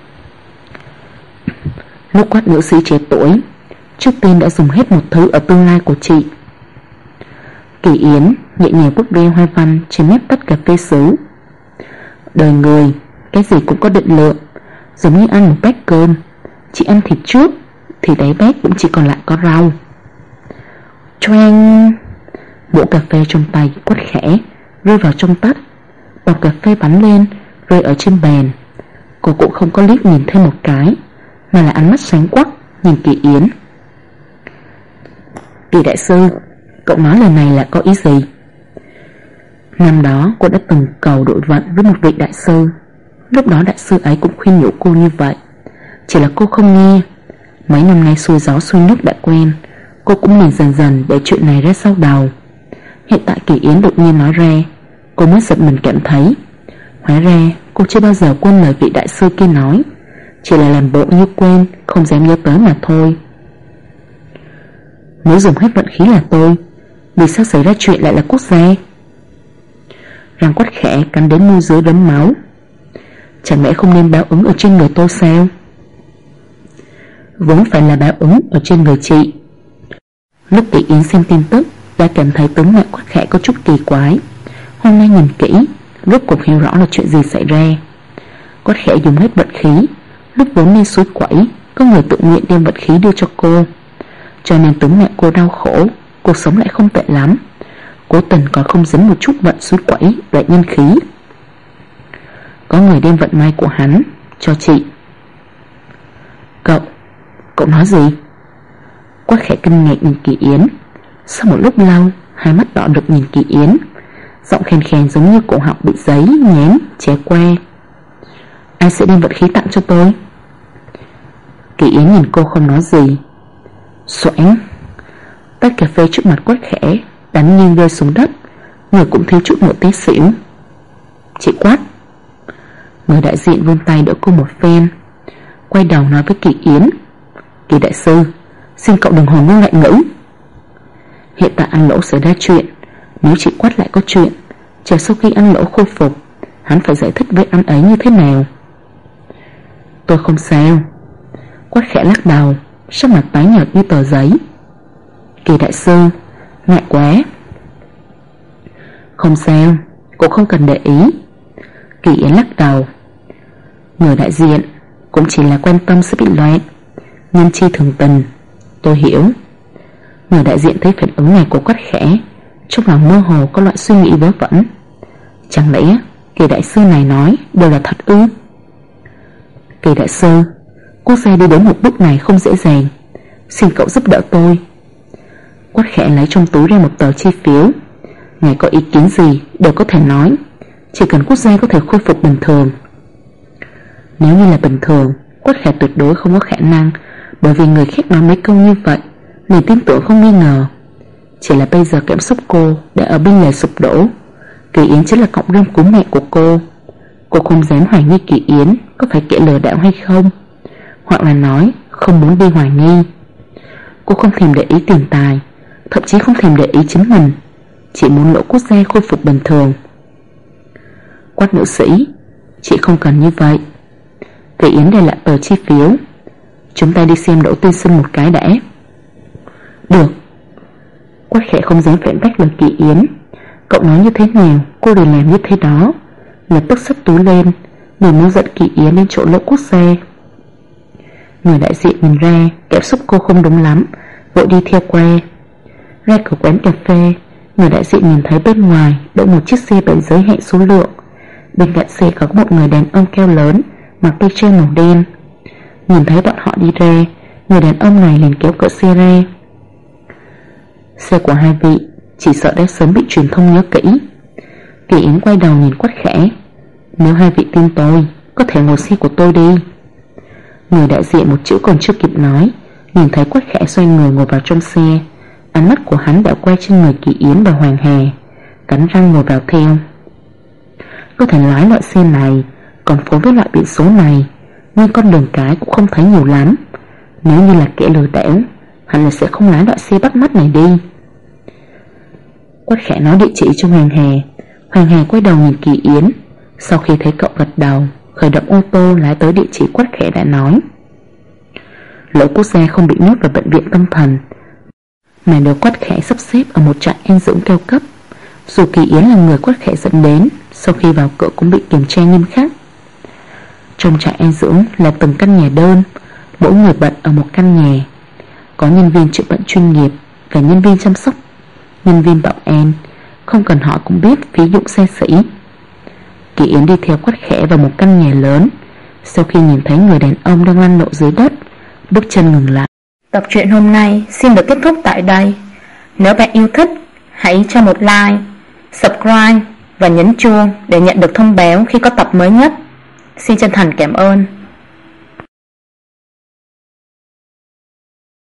Lúc Quách nữ sĩ trẻ tuổi trước tiên đã dùng hết một thứ ở tương lai của chị. Kỳ Yến nhẹ nhàng vuốt ve hoa văn trên mép tách cà phê sứ. Đời người cái gì cũng có định lượng, giống như ăn một bát cơm, chị ăn thịt trước thì đáy bát cũng chỉ còn lại có rau. Choang! Muỗng cà phê trong tay Quách Khẽ rơi vào trong tách, bọc cà phê bắn lên rơi ở trên bàn. Cô cũng không có liếc nhìn thêm một cái, mà là ánh mắt sáng quắc nhìn Kỳ Yến. Kỳ đại sư, cậu nói lời này là có ý gì? Năm đó cô đã từng cầu đội vận với một vị đại sư. Lúc đó đại sư ấy cũng khuyên nhủ cô như vậy, chỉ là cô không nghe. Mấy năm nay xuôi gió xuôi nước đã quen, cô cũng liền dần dần để chuyện này ra sau đầu. Hiện tại Kỳ Yến đột nhiên nói ra, cô mới giật mình cảm thấy hóa ra cô chưa bao giờ quên lời vị đại sư kia nói, chỉ là làm bộ như quên, không dám nhớ tới mà thôi. Nếu dùng hết vận khí là tôi, vì sao xảy ra chuyện lại là Quốc gia? Răng Quách Khẽ cắn đến môi dưới đấm máu. Chẳng lẽ không nên báo ứng ở trên người tôi sao? Vốn phải là báo ứng ở trên người chị. Lúc Kỳ Yến xem tin tức đã cảm thấy tướng mạo Quách Khẽ có chút kỳ quái. Hôm nay nhìn kỹ, rốt cuộc hiểu rõ là chuyện gì xảy ra. Quách Khẽ dùng hết vận khí, lúc vốn nên suối quẩy, có người tự nguyện đem vận khí đưa cho cô, cho nên tướng mạo cô đau khổ, cuộc sống lại không tệ lắm. Cố tình còn không dính một chút vận suối quẩy lại nhân khí. Có người đem vận may của hắn cho chị. Cậu nói gì? Quách Khẽ kinh ngạc nhìn Kỳ Yến. Sau một lúc lâu, hai mắt đỏ đực nhìn Kỳ Yến, giọng khèn khèn giống như cổ họng bị giấy nhém ché qua. Ai sẽ đem vận khí tặng cho tôi? Kỳ Yến nhìn cô không nói gì. Xoảng! Tách cà phê trước mặt Quách Khẽ đánh nghiêng rơi xuống đất, người cũng thiếu chút nữa té xỉu. Chị Quách! Người đại diện vươn tay đỡ cô một phen, quay đầu nói với Kỳ Yến. Kỳ đại sư, xin cậu đừng hồ ngôn loạn ngữ. Hiện tại ăn Lỗ xảy ra chuyện, nếu chị Quách lại có chuyện, chờ sau khi ăn Lỗ khôi phục, hắn phải giải thích với anh ấy như thế nào? Tôi không sao. Quách Khẽ lắc đầu, sắc mặt tái nhợt như tờ giấy. Kỳ đại sư, ngại quá. Không sao, cũng không cần để ý. Kỳ Yến lắc đầu. Người đại diện cũng chỉ là quan tâm sẽ bị loạn, Nhân chi thường tình. Tôi hiểu. Người đại diện thấy phản ứng này của Quách Khẽ, trong lòng mơ hồ có loại suy nghĩ vớ vẩn. Chẳng lẽ Kỳ đại sư này nói đều là thật ư? Kỳ đại sư, quốc gia đi đến một bước này không dễ dàng, xin cậu giúp đỡ tôi. Quách Khẽ lấy trong túi ra một tờ chi phiếu. Ngài có ý kiến gì đều có thể nói, chỉ cần quốc gia có thể khôi phục bình thường. Nếu như là bình thường, Quách Khẽ tuyệt đối không có khả năng, bởi vì người khác nói mấy câu như vậy liền tin tưởng không nghi ngờ. Chỉ là bây giờ cảm xúc cô đã ở bên lề sụp đổ. Kỳ Yến chính là cọng rơm cứu mẹ của cô. Cô không dám hoài nghi Kỳ Yến có phải kẻ lừa đảo hay không, hoặc là nói không muốn đi hoài nghi. Cô không thèm để ý tiền tài, thậm chí không thèm để ý chính mình, chỉ muốn lỗ quốc gia khôi phục bình thường. Quách nữ sĩ, chị không cần như vậy. Kỳ Yến để lại tờ chi phiếu. Chúng ta đi xem Đỗ tiên sinh một cái đã. Được. Quách Khẽ không dám phản bác lời Kỳ Yến. Cậu nói như thế nào cô đều làm như thế đó. Lập tức xách túi lên, người muốn dẫn Kỳ Yến đến chỗ lỗ quốc gia. Người đại diện nhìn ra cảm xúc cô không đúng lắm, vội đi theo qua. Ra cửa quán cà phê, người đại diện nhìn thấy bên ngoài đậu một chiếc xe bảy giới hạn số lượng. Bên cạnh xe có một người đàn ông cao lớn mặc t-shirt màu đen. Nhìn thấy bọn họ đi ra, người đàn ông này liền kéo cửa xe ra. Xe của hai vị chỉ sợ đã sớm bị truyền thông nhớ kỹ. Kỳ Yến quay đầu nhìn Quách Khẽ. Nếu hai vị tin tôi, có thể ngồi xe của tôi đi. Người đại diện một chữ còn chưa kịp nói, nhìn thấy Quách Khẽ xoay người ngồi vào trong xe. Ánh mắt của hắn đã quay trên người Kỳ Yến và Hoàng Hà, cắn răng ngồi vào theo. Có thể lái loại xe này, còn phối với loại biển số này, nhưng con đường cái cũng không thấy nhiều lắm. Nếu như là kẻ lừa đảo, hẳn là sẽ không lái loại xe bắt mắt này đi. Quách Khẽ nói địa chỉ cho Hoàng Hà. Hoàng Hà quay đầu nhìn Kỳ Yến. Sau khi thấy cậu gật đầu, khởi động ô tô lái tới địa chỉ Quách Khẽ đã nói. Lỗ quốc gia không bị nhốt vào bệnh viện tâm thần, mà được Quách Khẽ sắp xếp ở một trại an dưỡng cao cấp. Dù Kỳ Yến là người Quách Khẽ dẫn đến, sau khi vào cửa cũng bị kiểm tra nghiêm khắc. Trong trại an dưỡng là từng căn nhà đơn, mỗi người bệnh ở một căn nhà. Có nhân viên chữa bệnh chuyên nghiệp và nhân viên chăm sóc, nhân viên bảo an, không cần hỏi cũng biết ví dụ xa xỉ. Kỳ Yến đi theo Quách Khẽ vào một căn nhà lớn. Sau khi nhìn thấy người đàn ông đang lăn lộn dưới đất, bước chân ngừng lại. Tập truyện hôm nay xin được kết thúc tại đây. Nếu bạn yêu thích, hãy cho một like, subscribe và nhấn chuông để nhận được thông báo khi có tập mới nhất. Xin chân thành cảm ơn.